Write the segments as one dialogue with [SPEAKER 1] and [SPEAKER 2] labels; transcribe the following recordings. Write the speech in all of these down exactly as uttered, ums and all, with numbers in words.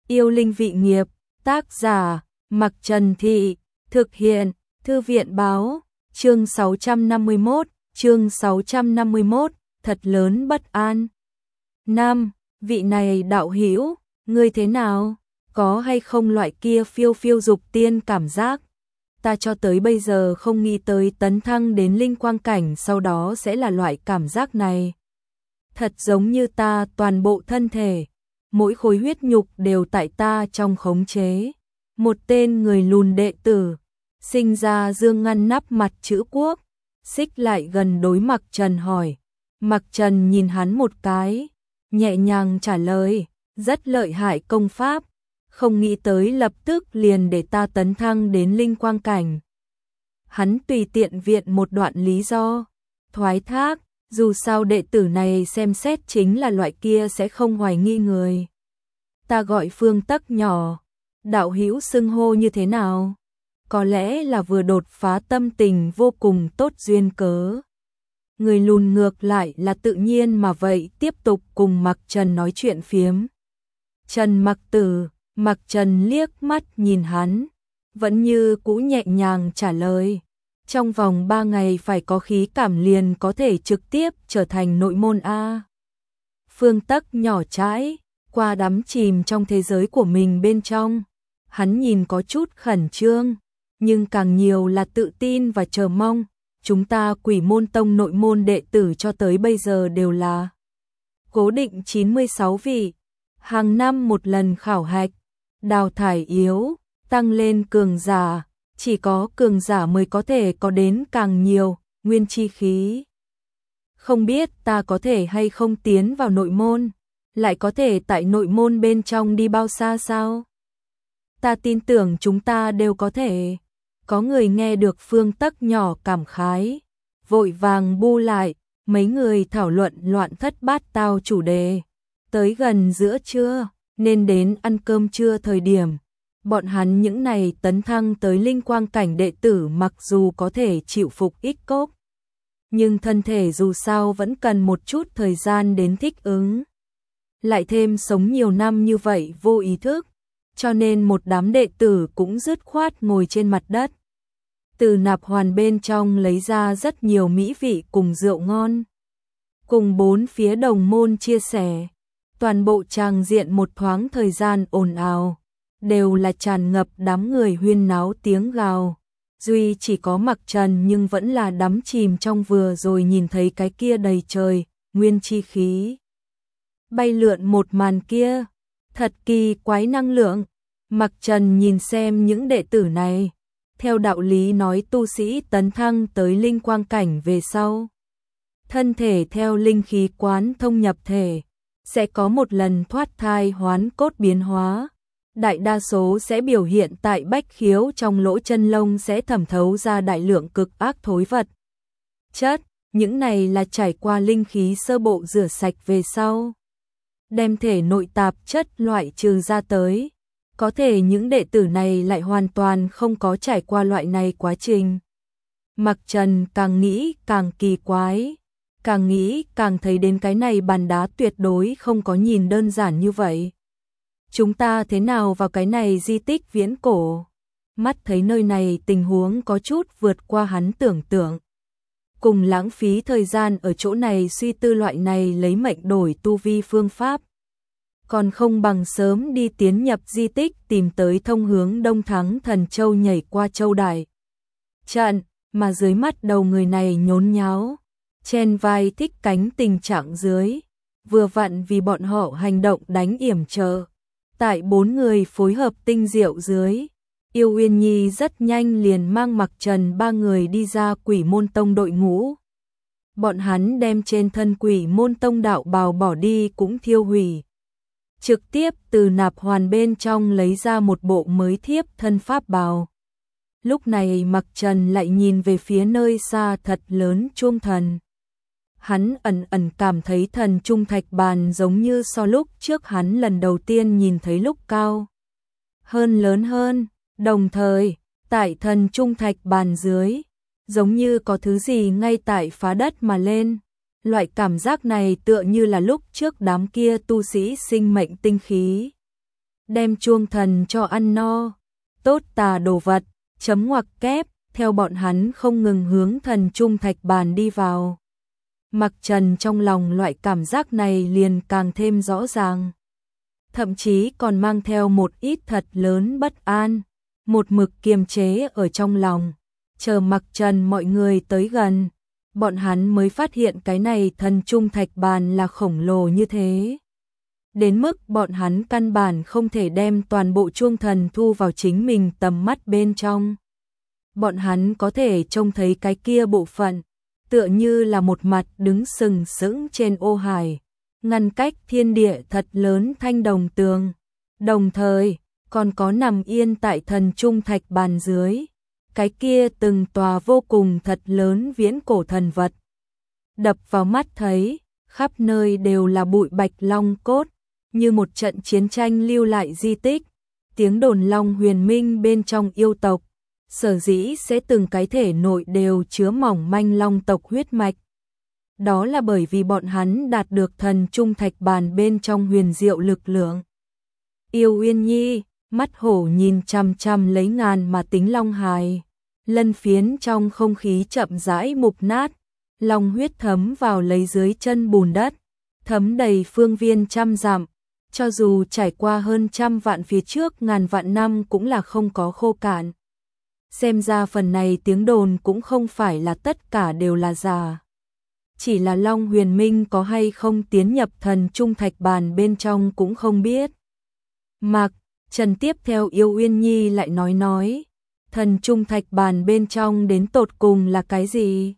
[SPEAKER 1] Yêu linh vị nghiệp, tác giả, Mặc Trần Thị, thực hiện, Thư viện báo, chương sáu trăm năm mươi mốt, chương sáu trăm năm mươi mốt, thật lớn bất an. Nam, vị này đạo hữu, ngươi thế nào? Có hay không loại kia phiêu phiêu dục tiên cảm giác? Ta cho tới bây giờ không nghĩ tới tấn thăng đến linh quang cảnh sau đó sẽ là loại cảm giác này. Thật giống như ta toàn bộ thân thể, mỗi khối huyết nhục đều tại ta trong khống chế. Một tên người lùn đệ tử, sinh ra dương ngăn nắp mặt chữ quốc, xích lại gần đối Mặc Trần hỏi. Mặc Trần nhìn hắn một cái, nhẹ nhàng trả lời, rất lợi hại công pháp, không nghĩ tới lập tức liền để ta tấn thăng đến linh quang cảnh. Hắn tùy tiện viện một đoạn lý do, thoái thác, dù sao đệ tử này xem xét chính là loại kia sẽ không hoài nghi người. Ta gọi Phương Tắc nhỏ, đạo hữu xưng hô như thế nào? Có lẽ là vừa đột phá tâm tình vô cùng tốt duyên cớ. Người lùn ngược lại là tự nhiên mà vậy tiếp tục cùng Mặc Trần nói chuyện phiếm. Trần Mặc Tử, Mặc Trần liếc mắt nhìn hắn, vẫn như cũ nhẹ nhàng trả lời. Trong vòng ba ngày phải có khí cảm liền có thể trực tiếp trở thành nội môn A. Phương Tắc nhỏ trái, qua đắm chìm trong thế giới của mình bên trong. Hắn nhìn có chút khẩn trương, nhưng càng nhiều là tự tin và chờ mong. Chúng ta Quỷ Môn Tông nội môn đệ tử cho tới bây giờ đều là cố định chín mươi sáu vị, hàng năm một lần khảo hạch, đào thải yếu, tăng lên cường giả, chỉ có cường giả mới có thể có đến càng nhiều nguyên chi khí. Không biết ta có thể hay không tiến vào nội môn, lại có thể tại nội môn bên trong đi bao xa sao? Ta tin tưởng chúng ta đều có thể. Có người nghe được Phương Tắc nhỏ cảm khái, vội vàng bu lại, mấy người thảo luận loạn thất bát tao chủ đề. Tới gần giữa trưa, nên đến ăn cơm trưa thời điểm. Bọn hắn những này tấn thăng tới linh quang cảnh đệ tử mặc dù có thể chịu phục ít cốc, nhưng thân thể dù sao vẫn cần một chút thời gian đến thích ứng. Lại thêm sống nhiều năm như vậy vô ý thức, cho nên một đám đệ tử cũng dứt khoát ngồi trên mặt đất. Từ nạp hoàn bên trong lấy ra rất nhiều mỹ vị cùng rượu ngon. Cùng bốn phía đồng môn chia sẻ, toàn bộ tràng diện một thoáng thời gian ồn ào, đều là tràn ngập đám người huyên náo tiếng gào. Duy chỉ có Mặc Trần nhưng vẫn là đắm chìm trong vừa rồi nhìn thấy cái kia đầy trời, nguyên chi khí. Bay lượn một màn kia, thật kỳ quái năng lượng. Mặc Trần nhìn xem những đệ tử này, theo đạo lý nói tu sĩ tấn thăng tới linh quang cảnh về sau. Thân thể theo linh khí quán thông nhập thể, sẽ có một lần thoát thai hoán cốt biến hóa. Đại đa số sẽ biểu hiện tại bách khiếu trong lỗ chân lông sẽ thẩm thấu ra đại lượng cực ác thối vật. Chất, những này là trải qua linh khí sơ bộ rửa sạch về sau. Đem thể nội tạp chất loại trừ ra tới. Có thể những đệ tử này lại hoàn toàn không có trải qua loại này quá trình. Mặc Trần càng nghĩ càng kỳ quái, càng nghĩ càng thấy đến cái này bàn đá tuyệt đối không có nhìn đơn giản như vậy. Chúng ta thế nào vào cái này di tích viễn cổ? Mắt thấy nơi này tình huống có chút vượt qua hắn tưởng tượng. Cùng lãng phí thời gian ở chỗ này suy tư loại này lấy mệnh đổi tu vi phương pháp. Còn không bằng sớm đi tiến nhập di tích tìm tới thông hướng Đông Thắng Thần Châu nhảy qua châu đại trận, mà dưới mắt đầu người này nhốn nháo, trên vai thích cánh tình trạng dưới, vừa vặn vì bọn họ hành động đánh yểm trợ. Tại bốn người phối hợp tinh diệu dưới, Yêu Uyên Nhi rất nhanh liền mang Mặc Trần ba người đi ra Quỷ Môn Tông đội ngũ. Bọn hắn đem trên thân Quỷ Môn Tông đạo bào bỏ đi cũng thiêu hủy. Trực tiếp từ nạp hoàn bên trong lấy ra một bộ mới thiếp thân pháp bào. Lúc này Mặc Trần lại nhìn về phía nơi xa thật lớn chuông thần. Hắn ẩn ẩn cảm thấy thần trung thạch bàn giống như so lúc trước hắn lần đầu tiên nhìn thấy lúc cao hơn lớn hơn, đồng thời, tại thần trung thạch bàn dưới, giống như có thứ gì ngay tại phá đất mà lên. Loại cảm giác này tựa như là lúc trước đám kia tu sĩ sinh mệnh tinh khí. đem chuông thần cho ăn no, tốt tà đồ vật, chấm ngoặc kép, theo bọn hắn không ngừng hướng thần trung thạch bàn đi vào. Mặc Trần trong lòng loại cảm giác này liền càng thêm rõ ràng. Thậm chí còn mang theo một ít thật lớn bất an, một mực kiềm chế ở trong lòng. Chờ Mặc Trần mọi người tới gần, bọn hắn mới phát hiện cái này thần trung thạch bàn là khổng lồ như thế. Đến mức bọn hắn căn bản không thể đem toàn bộ chuông thần thu vào chính mình tầm mắt bên trong. Bọn hắn có thể trông thấy cái kia bộ phận, tựa như là một mặt đứng sừng sững trên ô hải, ngăn cách thiên địa thật lớn thanh đồng tường. Đồng thời, còn có nằm yên tại thần trung thạch bàn dưới, cái kia từng tòa vô cùng thật lớn viễn cổ thần vật. Đập vào mắt thấy, khắp nơi đều là bụi bạch long cốt, như một trận chiến tranh lưu lại di tích. Tiếng đồn long huyền minh bên trong yêu tộc, sở dĩ sẽ từng cái thể nội đều chứa mỏng manh long tộc huyết mạch. Đó là bởi vì bọn hắn đạt được thần trung thạch bàn bên trong huyền diệu lực lượng. Yêu Uyên Nhi, mắt hổ nhìn chằm chằm lấy ngàn mà tính long hài. Lân phiến trong không khí chậm rãi mục nát, long huyết thấm vào lấy dưới chân bùn đất, thấm đầy phương viên trăm dặm. Cho dù trải qua hơn trăm vạn phía trước ngàn vạn năm cũng là không có khô cạn. Xem ra phần này tiếng đồn cũng không phải là tất cả đều là giả. Chỉ là Long Huyền Minh có hay không tiến nhập thần trung thạch bàn bên trong cũng không biết. Mạc Trần tiếp theo Yêu Uyên Nhi lại nói nói, thần trung thạch bàn bên trong đến tột cùng là cái gì?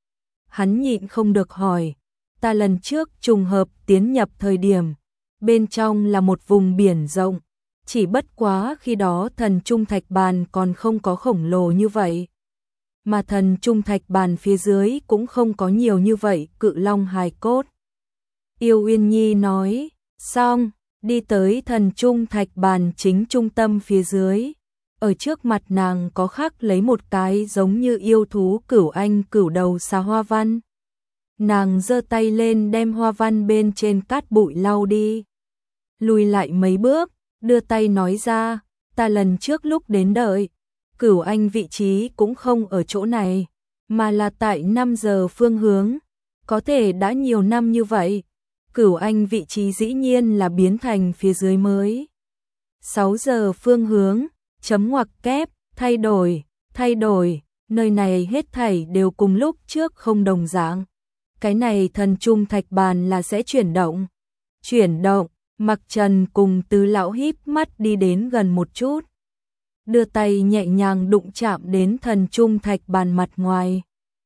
[SPEAKER 1] Hắn nhịn không được hỏi, ta lần trước trùng hợp tiến nhập thời điểm, bên trong là một vùng biển rộng, chỉ bất quá khi đó thần trung thạch bàn còn không có khổng lồ như vậy. Mà thần trung thạch bàn phía dưới cũng không có nhiều như vậy cự long hài cốt. Yêu Uyên Nhi nói, xong, đi tới thần trung thạch bàn chính trung tâm phía dưới. Ở trước mặt nàng có khắc lấy một cái giống như yêu thú cửu anh cửu đầu xà hoa văn. Nàng giơ tay lên đem hoa văn bên trên cát bụi lau đi. Lùi lại mấy bước, đưa tay nói ra, ta lần trước lúc đến đợi, cửu anh vị trí cũng không ở chỗ này, mà là tại năm giờ phương hướng, có thể đã nhiều năm như vậy, cửu anh vị trí dĩ nhiên là biến thành phía dưới mới. sáu giờ phương hướng, chấm ngoặc kép, thay đổi, thay đổi, nơi này hết thảy đều cùng lúc trước không đồng dạng. Cái này thần trung thạch bàn là sẽ chuyển động. Chuyển động, Mặc Trần cùng Tứ lão híp mắt đi đến gần một chút. Đưa tay nhẹ nhàng đụng chạm đến thần trung thạch bàn mặt ngoài.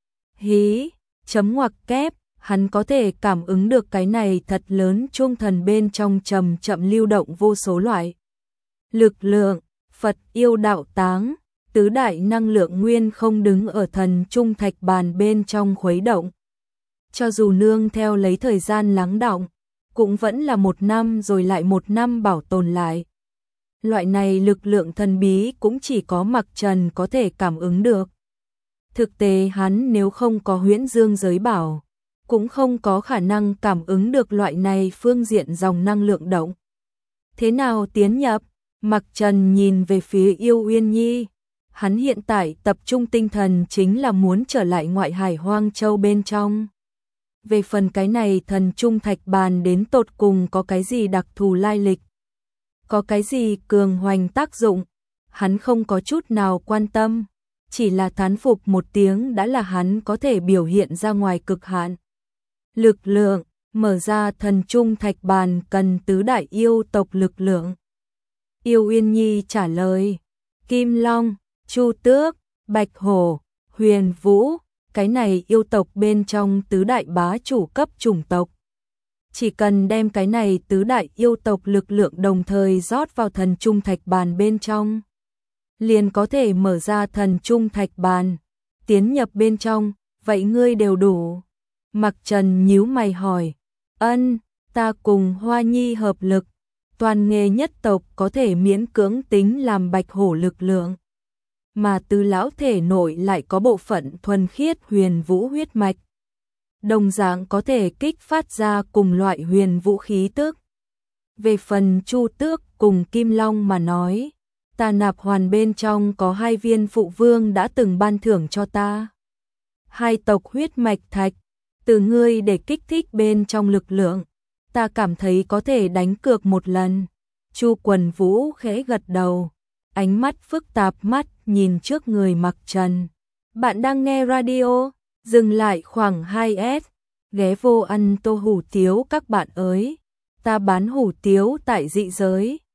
[SPEAKER 1] Hí, chấm ngoặc kép, hắn có thể cảm ứng được cái này thật lớn chuông thần bên trong chậm chậm lưu động vô số loại. Lực lượng, Phật yêu đạo táng, tứ đại năng lượng nguyên không đứng ở thần trung thạch bàn bên trong khuấy động. Cho dù nương theo lấy thời gian lắng đọng, cũng vẫn là một năm rồi lại một năm bảo tồn lại. Loại này lực lượng thần bí cũng chỉ có Mặc Trần có thể cảm ứng được. Thực tế hắn nếu không có huyễn dương giới bảo, cũng không có khả năng cảm ứng được loại này phương diện dòng năng lượng động. Thế nào tiến nhập? Mặc Trần nhìn về phía Yêu Uyên Nhi. Hắn hiện tại tập trung tinh thần chính là muốn trở lại ngoại hải Hoang Châu bên trong. Về phần cái này thần trung thạch bàn đến tột cùng có cái gì đặc thù lai lịch, có cái gì cường hoành tác dụng, hắn không có chút nào quan tâm, chỉ là thán phục một tiếng đã là hắn có thể biểu hiện ra ngoài cực hạn. Lực lượng, mở ra thần trung thạch bàn cần tứ đại yêu tộc lực lượng. Yêu Uyên Nhi trả lời, Kim Long, Chu Tước, Bạch Hổ, Huyền Vũ, cái này yêu tộc bên trong tứ đại bá chủ cấp chủng tộc. Chỉ cần đem cái này tứ đại yêu tộc lực lượng đồng thời rót vào thần trung thạch bàn bên trong, liền có thể mở ra thần trung thạch bàn, tiến nhập bên trong, vậy ngươi đều đủ. Mặc Trần nhíu mày hỏi, ân, ta cùng Hoa Nhi hợp lực, toàn nghề nhất tộc có thể miễn cưỡng tính làm Bạch Hổ lực lượng. Mà Tứ lão thể nội lại có bộ phận thuần khiết huyền vũ huyết mạch, đồng dạng có thể kích phát ra cùng loại huyền vũ khí tức. Về phần Chu Tước cùng Kim Long mà nói, ta nạp hoàn bên trong có hai viên phụ vương đã từng ban thưởng cho ta. Hai tộc huyết mạch thạch, từ ngươi để kích thích bên trong lực lượng, ta cảm thấy có thể đánh cược một lần. Chu Quần Vũ khẽ gật đầu, ánh mắt phức tạp mắt nhìn trước người Mặc Trần. Bạn đang nghe radio, dừng lại khoảng hai s, ghé vô ăn tô hủ tiếu các bạn ơi. Ta bán hủ tiếu tại dị giới.